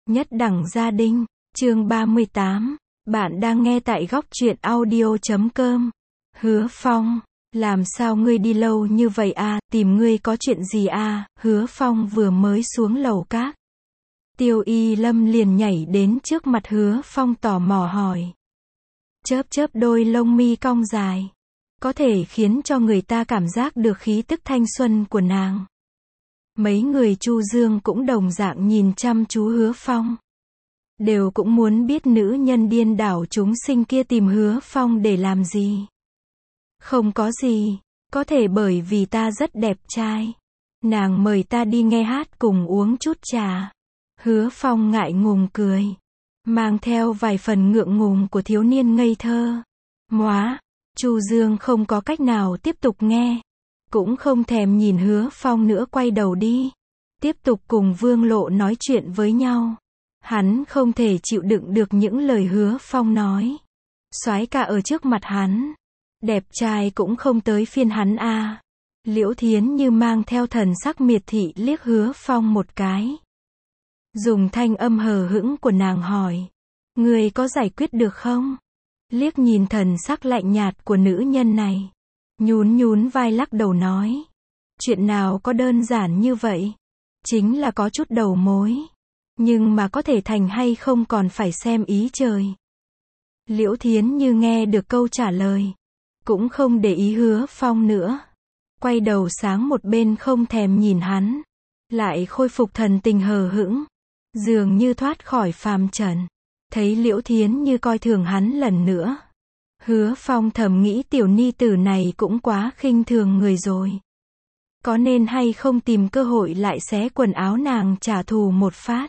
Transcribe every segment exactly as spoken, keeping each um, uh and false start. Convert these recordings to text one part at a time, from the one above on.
Nhất đẳng gia đình, chương ba mươi tám. Bạn đang nghe tại góc truyện audio chấm com. Hứa Phong, làm sao ngươi đi lâu như vậy à, tìm ngươi có chuyện gì à? Hứa Phong vừa mới xuống lầu các. Tiêu Y Lâm liền nhảy đến trước mặt Hứa Phong tò mò hỏi. Chớp chớp đôi lông mi cong dài, có thể khiến cho người ta cảm giác được khí tức thanh xuân của nàng. Mấy người Chu Dương cũng đồng dạng nhìn chăm chú Hứa Phong. Đều cũng muốn biết nữ nhân điên đảo chúng sinh kia tìm Hứa Phong để làm gì. Không có gì, có thể bởi vì ta rất đẹp trai. Nàng mời ta đi nghe hát cùng uống chút trà. Hứa Phong ngại ngùng cười, mang theo vài phần ngượng ngùng của thiếu niên ngây thơ. Móa, Chu Dương không có cách nào tiếp tục nghe. Cũng không thèm nhìn Hứa Phong nữa, quay đầu đi. Tiếp tục cùng Vương Lộ nói chuyện với nhau. Hắn không thể chịu đựng được những lời Hứa Phong nói. Soái ca ở trước mặt hắn, đẹp trai cũng không tới phiên hắn a. À. Liễu Thiến Như mang theo thần sắc miệt thị liếc Hứa Phong một cái. Dùng thanh âm hờ hững của nàng hỏi. Người có giải quyết được không? Liếc nhìn thần sắc lạnh nhạt của nữ nhân này. Nhún nhún vai lắc đầu nói. Chuyện nào có đơn giản như vậy? Chính là có chút đầu mối. Nhưng mà có thể thành hay không còn phải xem ý trời. Liễu Thiến Như nghe được câu trả lời. Cũng không để ý Hứa Phong nữa. Quay đầu sáng một bên không thèm nhìn hắn. Lại khôi phục thần tình hờ hững. Dường như thoát khỏi phàm trần. Thấy Liễu Thiến Như coi thường hắn lần nữa. Hứa Phong thầm nghĩ tiểu ni tử này cũng quá khinh thường người rồi. Có nên hay không tìm cơ hội lại xé quần áo nàng trả thù một phát.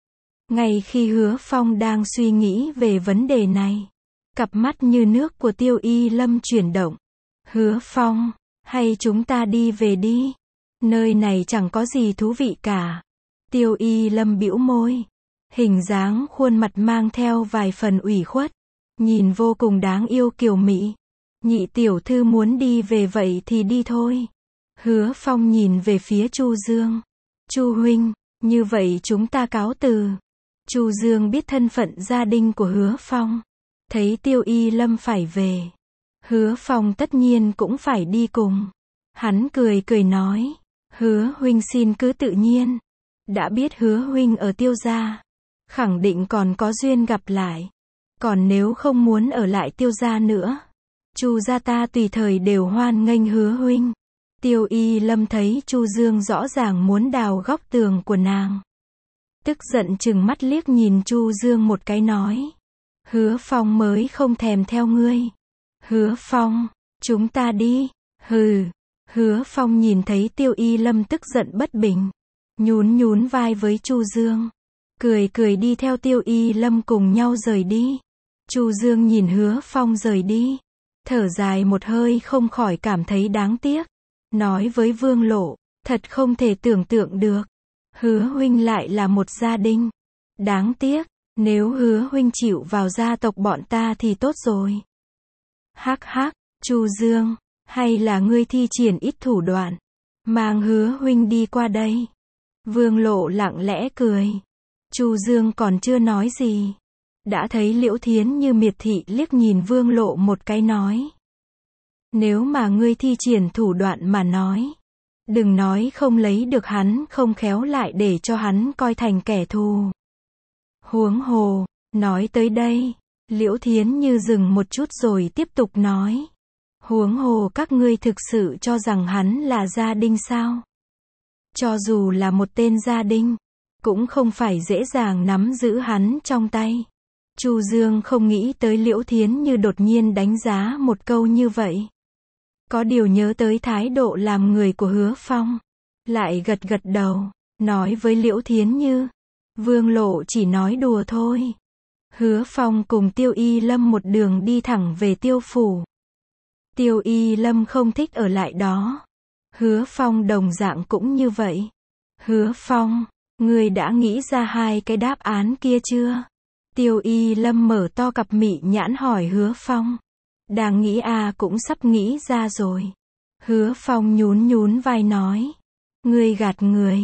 Ngay khi Hứa Phong đang suy nghĩ về vấn đề này, cặp mắt như nước của Tiêu Y Lâm chuyển động. Hứa Phong, hay chúng ta đi về đi. Nơi này chẳng có gì thú vị cả. Tiêu Y Lâm bĩu môi. Hình dáng khuôn mặt mang theo vài phần ủy khuất. Nhìn vô cùng đáng yêu kiều mị. Nhị tiểu thư muốn đi về vậy thì đi thôi. Hứa Phong nhìn về phía Chu Dương. Chu huynh, như vậy chúng ta cáo từ. Chu Dương biết thân phận gia đình của Hứa Phong. Thấy Tiêu Y Lâm phải về. Hứa Phong tất nhiên cũng phải đi cùng. Hắn cười cười nói. Hứa huynh xin cứ tự nhiên. Đã biết Hứa huynh ở Tiêu gia, khẳng định còn có duyên gặp lại. Còn nếu không muốn ở lại Tiêu gia nữa, Chu gia ta tùy thời đều hoan nghênh Hứa huynh. Tiêu Y Lâm thấy Chu Dương rõ ràng muốn đào góc tường của nàng. Tức giận chừng mắt liếc nhìn Chu Dương một cái nói. Hứa Phong mới không thèm theo ngươi. Hứa Phong, chúng ta đi. Hừ. Hứa Phong nhìn thấy Tiêu Y Lâm tức giận bất bình. Nhún nhún vai với Chu Dương. Cười cười đi theo Tiêu Y Lâm cùng nhau rời đi. Chu Dương nhìn Hứa Phong rời đi. Thở dài một hơi không khỏi cảm thấy đáng tiếc. Nói với Vương Lộ, thật không thể tưởng tượng được. Hứa huynh lại là một gia đình. Đáng tiếc, nếu Hứa huynh chịu vào gia tộc bọn ta thì tốt rồi. Hắc hắc, Chu Dương, hay là ngươi thi triển ít thủ đoạn, mang Hứa huynh đi qua đây. Vương Lộ lặng lẽ cười. Chu Dương còn chưa nói gì. Đã thấy Liễu Thiến Như miệt thị liếc nhìn Vương Lộ một cái nói. Nếu mà ngươi thi triển thủ đoạn mà nói, đừng nói không lấy được hắn, không khéo lại để cho hắn coi thành kẻ thù. Huống hồ, nói tới đây, Liễu Thiến Như dừng một chút rồi tiếp tục nói. Huống hồ các ngươi thực sự cho rằng hắn là gia đình sao? Cho dù là một tên gia đình, cũng không phải dễ dàng nắm giữ hắn trong tay. Chu Dương không nghĩ tới Liễu Thiến Như đột nhiên đánh giá một câu như vậy. Có điều nhớ tới thái độ làm người của Hứa Phong. Lại gật gật đầu, nói với Liễu Thiến Như. Vương Lộ chỉ nói đùa thôi. Hứa Phong cùng Tiêu Y Lâm một đường đi thẳng về Tiêu phủ. Tiêu Y Lâm không thích ở lại đó. Hứa Phong đồng dạng cũng như vậy. Hứa Phong, ngươi đã nghĩ ra hai cái đáp án kia chưa? Tiêu Y Lâm mở to cặp mị nhãn hỏi Hứa Phong. Đang nghĩ à, cũng sắp nghĩ ra rồi. Hứa Phong nhún nhún vai nói. Ngươi gạt người.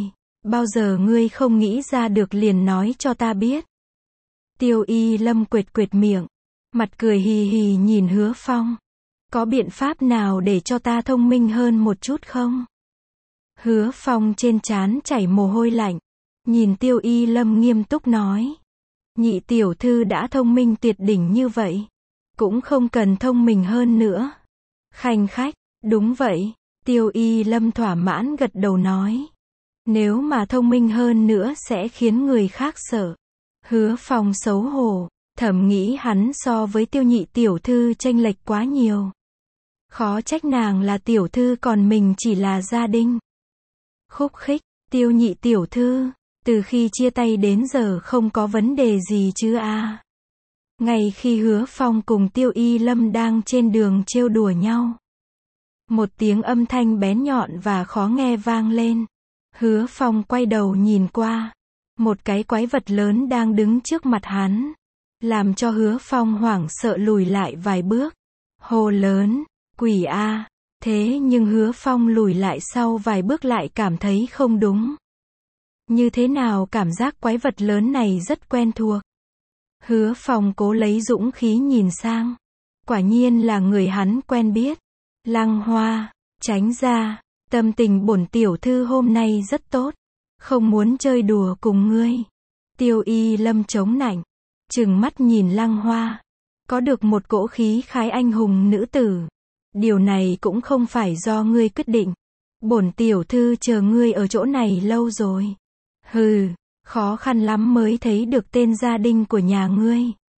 Bao giờ ngươi không nghĩ ra được liền nói cho ta biết. Tiêu Y Lâm quệt quệt miệng, mặt cười hì hì nhìn Hứa Phong. Có biện pháp nào để cho ta thông minh hơn một chút không? Hứa Phong trên trán chảy mồ hôi lạnh, nhìn Tiêu Y Lâm nghiêm túc nói. Nhị tiểu thư đã thông minh tuyệt đỉnh như vậy, cũng không cần thông minh hơn nữa. Khanh khách, đúng vậy, Tiêu Y Lâm thỏa mãn gật đầu nói. Nếu mà thông minh hơn nữa sẽ khiến người khác sợ. Hứa Phong xấu hổ, thầm nghĩ hắn so với Tiêu nhị tiểu thư chênh lệch quá nhiều. Khó trách nàng là tiểu thư còn mình chỉ là gia đình. Khúc khích, Tiêu nhị tiểu thư, từ khi chia tay đến giờ không có vấn đề gì chứ a? Ngay khi Hứa Phong cùng Tiêu Y Lâm đang trên đường trêu đùa nhau, một tiếng âm thanh bén nhọn và khó nghe vang lên. Hứa Phong quay đầu nhìn qua, một cái quái vật lớn đang đứng trước mặt hắn, làm cho Hứa Phong hoảng sợ lùi lại vài bước. Hô lớn, quỷ a! Thế nhưng Hứa Phong lùi lại sau vài bước lại cảm thấy không đúng. Như thế nào cảm giác quái vật lớn này rất quen thuộc. Hứa Phong cố lấy dũng khí nhìn sang. Quả nhiên là người hắn quen biết. Lăng Hoa, tránh ra, tâm tình bổn tiểu thư hôm nay rất tốt. Không muốn chơi đùa cùng ngươi. Tiêu Y Lâm chống nạnh, trừng mắt nhìn Lăng Hoa. Có được một cỗ khí khái anh hùng nữ tử. Điều này cũng không phải do ngươi quyết định. Bổn tiểu thư chờ ngươi ở chỗ này lâu rồi. Hừ, khó khăn lắm mới thấy được tên gia đình của nhà ngươi.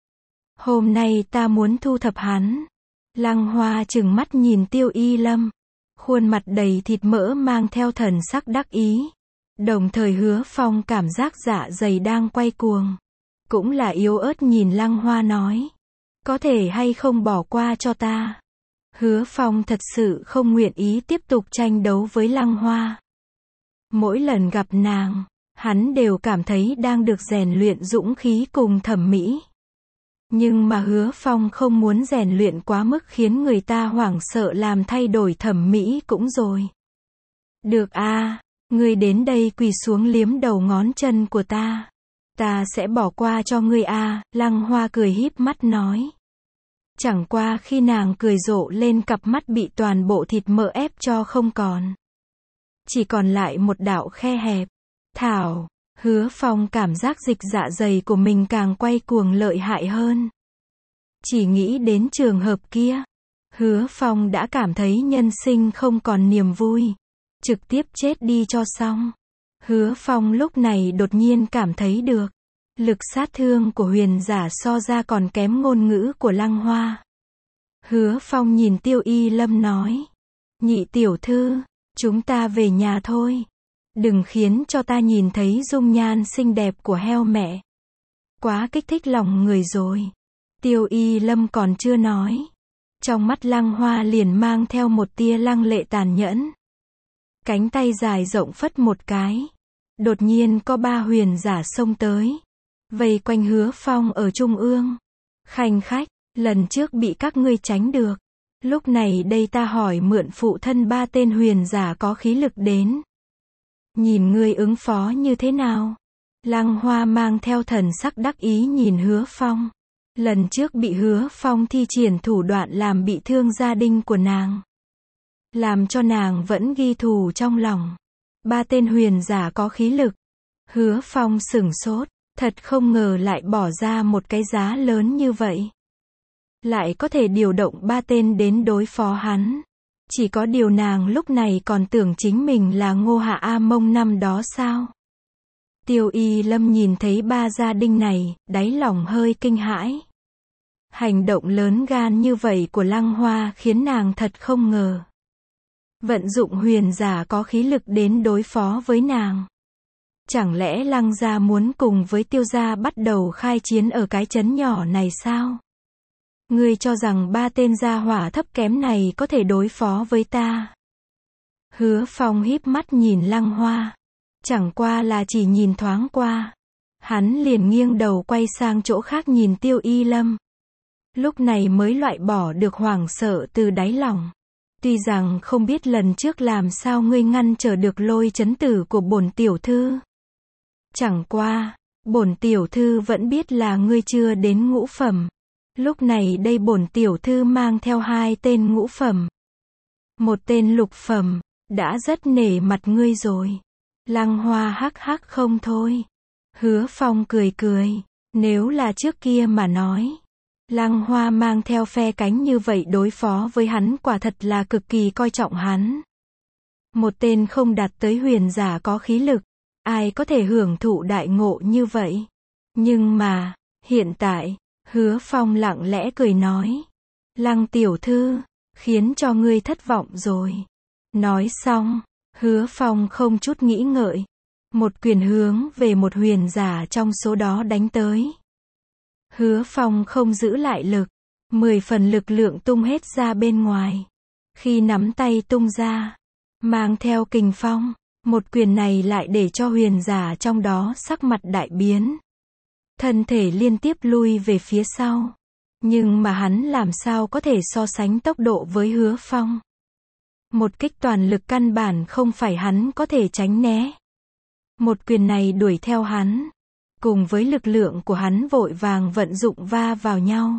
Hôm nay ta muốn thu thập hắn. Lăng Hoa trừng mắt nhìn Tiêu Y Lâm. Khuôn mặt đầy thịt mỡ mang theo thần sắc đắc ý. Đồng thời Hứa Phong cảm giác dạ dày đang quay cuồng. Cũng là yếu ớt nhìn Lăng Hoa nói. Có thể hay không bỏ qua cho ta. Hứa Phong thật sự không nguyện ý tiếp tục tranh đấu với Lăng Hoa. Mỗi lần gặp nàng, hắn đều cảm thấy đang được rèn luyện dũng khí cùng thẩm mỹ. Nhưng mà Hứa Phong không muốn rèn luyện quá mức khiến người ta hoảng sợ làm thay đổi thẩm mỹ cũng rồi. Được a, ngươi đến đây quỳ xuống liếm đầu ngón chân của ta. Ta sẽ bỏ qua cho ngươi a, Lăng Hoa cười híp mắt nói. Chẳng qua khi nàng cười rộ lên cặp mắt bị toàn bộ thịt mỡ ép cho không còn. Chỉ còn lại một đạo khe hẹp. Thảo, Hứa Phong cảm giác dịch dạ dày của mình càng quay cuồng lợi hại hơn. Chỉ nghĩ đến trường hợp kia, Hứa Phong đã cảm thấy nhân sinh không còn niềm vui. Trực tiếp chết đi cho xong. Hứa Phong lúc này đột nhiên cảm thấy được. Lực sát thương của huyền giả so ra còn kém ngôn ngữ của Lăng Hoa. Hứa Phong nhìn Tiêu Y Lâm nói. Nhị tiểu thư, chúng ta về nhà thôi. Đừng khiến cho ta nhìn thấy dung nhan xinh đẹp của heo mẹ. Quá kích thích lòng người rồi. Tiêu Y Lâm còn chưa nói. Trong mắt Lăng Hoa liền mang theo một tia lăng lệ tàn nhẫn. Cánh tay dài rộng phất một cái. Đột nhiên có ba huyền giả xông tới. Vây quanh Hứa Phong ở trung ương. Khanh khách, lần trước bị các ngươi tránh được. Lúc này đây ta hỏi mượn phụ thân ba tên huyền giả có khí lực đến. Nhìn ngươi ứng phó như thế nào? Lăng Hoa mang theo thần sắc đắc ý nhìn Hứa Phong. Lần trước bị Hứa Phong thi triển thủ đoạn làm bị thương gia đình của nàng. Làm cho nàng vẫn ghi thù trong lòng. Ba tên huyền giả có khí lực. Hứa Phong sửng sốt. Thật không ngờ lại bỏ ra một cái giá lớn như vậy. Lại có thể điều động ba tên đến đối phó hắn. Chỉ có điều nàng lúc này còn tưởng chính mình là Ngô Hạ A Mông năm đó sao. Tiêu Y Lâm nhìn thấy ba gia đình này, đáy lòng hơi kinh hãi. Hành động lớn gan như vậy của Lăng Hoa khiến nàng thật không ngờ. Vận dụng huyền giả có khí lực đến đối phó với nàng. Chẳng lẽ Lăng gia muốn cùng với Tiêu gia bắt đầu khai chiến ở cái trấn nhỏ này sao? Ngươi cho rằng ba tên gia hỏa thấp kém này có thể đối phó với ta? Hứa Phong híp mắt nhìn Lăng Hoa. Chẳng qua là chỉ nhìn thoáng qua. Hắn liền nghiêng đầu quay sang chỗ khác nhìn Tiêu Y Lâm. Lúc này mới loại bỏ được hoảng sợ từ đáy lòng. Tuy rằng không biết lần trước làm sao ngươi ngăn trở được lôi chấn tử của bổn tiểu thư. Chẳng qua, bổn tiểu thư vẫn biết là ngươi chưa đến ngũ phẩm. Lúc này đây bổn tiểu thư mang theo hai tên ngũ phẩm. Một tên lục phẩm, đã rất nể mặt ngươi rồi. Lăng Hoa hắc hắc không thôi. Hứa Phong cười cười, nếu là trước kia mà nói. Lăng Hoa mang theo phe cánh như vậy đối phó với hắn quả thật là cực kỳ coi trọng hắn. Một tên không đạt tới huyền giả có khí lực, ai có thể hưởng thụ đại ngộ như vậy. Nhưng mà, hiện tại, Hứa Phong lặng lẽ cười nói. Lăng tiểu thư, khiến cho ngươi thất vọng rồi. Nói xong, Hứa Phong không chút nghĩ ngợi. Một quyền hướng về một huyền giả trong số đó đánh tới. Hứa Phong không giữ lại lực. Mười phần lực lượng tung hết ra bên ngoài. Khi nắm tay tung ra, mang theo kình phong, một quyền này lại để cho huyền giả trong đó sắc mặt đại biến. Thân thể liên tiếp lui về phía sau. Nhưng mà hắn làm sao có thể so sánh tốc độ với Hứa Phong. Một kích toàn lực căn bản không phải hắn có thể tránh né. Một quyền này đuổi theo hắn. Cùng với lực lượng của hắn vội vàng vận dụng va vào nhau.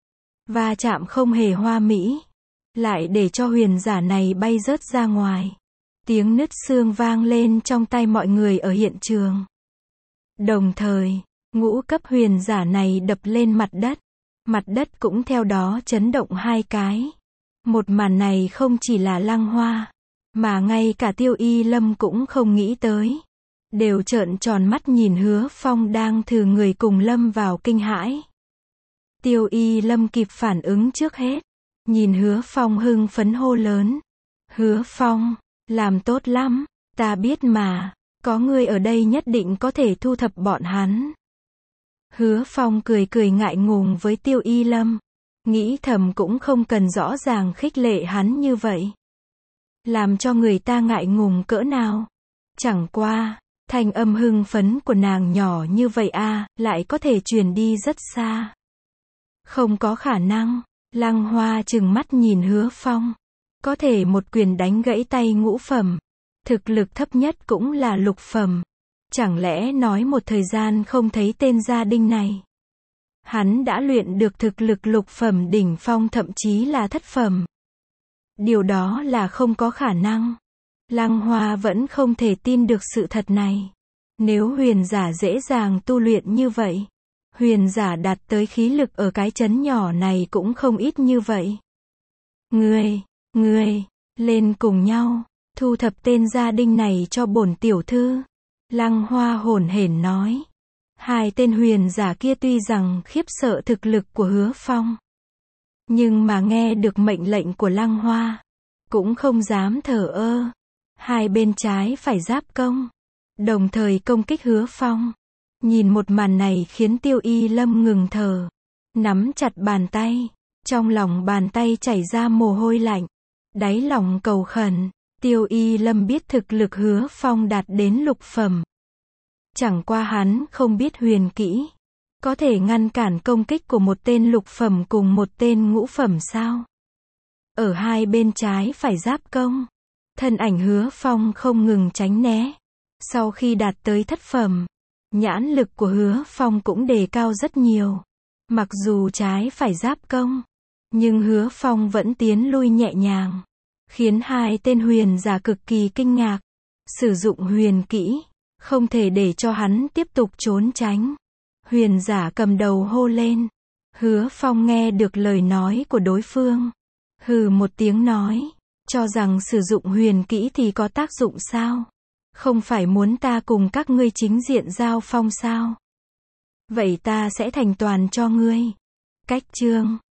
Va chạm không hề hoa mỹ. Lại để cho huyền giả này bay rớt ra ngoài. Tiếng nứt xương vang lên trong tay mọi người ở hiện trường. Đồng thời, ngũ cấp huyền giả này đập lên mặt đất. Mặt đất cũng theo đó chấn động hai cái. Một màn này không chỉ là Lăng Hoa, mà ngay cả Tiêu Y Lâm cũng không nghĩ tới. Đều trợn tròn mắt nhìn Hứa Phong đang thử người cùng lâm vào kinh hãi. Tiêu Y Lâm kịp phản ứng trước hết. Nhìn Hứa Phong hưng phấn hô lớn. Hứa Phong, làm tốt lắm, ta biết mà, có ngươi ở đây nhất định có thể thu thập bọn hắn. Hứa Phong cười cười ngại ngùng với Tiêu Y Lâm. Nghĩ thầm cũng không cần rõ ràng khích lệ hắn như vậy. Làm cho người ta ngại ngùng cỡ nào. Chẳng qua, thanh âm hưng phấn của nàng nhỏ như vậy a, lại có thể truyền đi rất xa. Không có khả năng. Lăng Hoa trừng mắt nhìn Hứa Phong. Có thể một quyền đánh gãy tay ngũ phẩm. Thực lực thấp nhất cũng là lục phẩm. Chẳng lẽ nói một thời gian không thấy tên gia đình này. Hắn đã luyện được thực lực lục phẩm đỉnh phong thậm chí là thất phẩm. Điều đó là không có khả năng. Lăng Hoa vẫn không thể tin được sự thật này. Nếu huyền giả dễ dàng tu luyện như vậy, huyền giả đạt tới khí lực ở cái trấn nhỏ này cũng không ít như vậy. Ngươi, ngươi, lên cùng nhau, thu thập tên gia đình này cho bổn tiểu thư. Lăng Hoa hổn hển nói. Hai tên huyền giả kia tuy rằng khiếp sợ thực lực của Hứa Phong, nhưng mà nghe được mệnh lệnh của Lăng Hoa, cũng không dám thờ ơ. Hai bên trái phải giáp công, đồng thời công kích Hứa Phong. Nhìn một màn này khiến Tiêu Y Lâm ngừng thở, nắm chặt bàn tay, trong lòng bàn tay chảy ra mồ hôi lạnh, đáy lòng cầu khẩn. Tiêu Y Lâm biết thực lực Hứa Phong đạt đến lục phẩm. Chẳng qua hắn không biết huyền kỹ, có thể ngăn cản công kích của một tên lục phẩm cùng một tên ngũ phẩm sao? Ở hai bên trái phải giáp công, thân ảnh Hứa Phong không ngừng tránh né. Sau khi đạt tới thất phẩm, nhãn lực của Hứa Phong cũng đề cao rất nhiều. Mặc dù trái phải giáp công, nhưng Hứa Phong vẫn tiến lui nhẹ nhàng, khiến hai tên huyền giả cực kỳ kinh ngạc. Sử dụng huyền kỹ, không thể để cho hắn tiếp tục trốn tránh. Huyền giả cầm đầu hô lên. Hứa Phong nghe được lời nói của đối phương. Hừ một tiếng nói. Cho rằng sử dụng huyền kỹ thì có tác dụng sao? Không phải muốn ta cùng các ngươi chính diện giao phong sao? Vậy ta sẽ thành toàn cho ngươi. Cách chương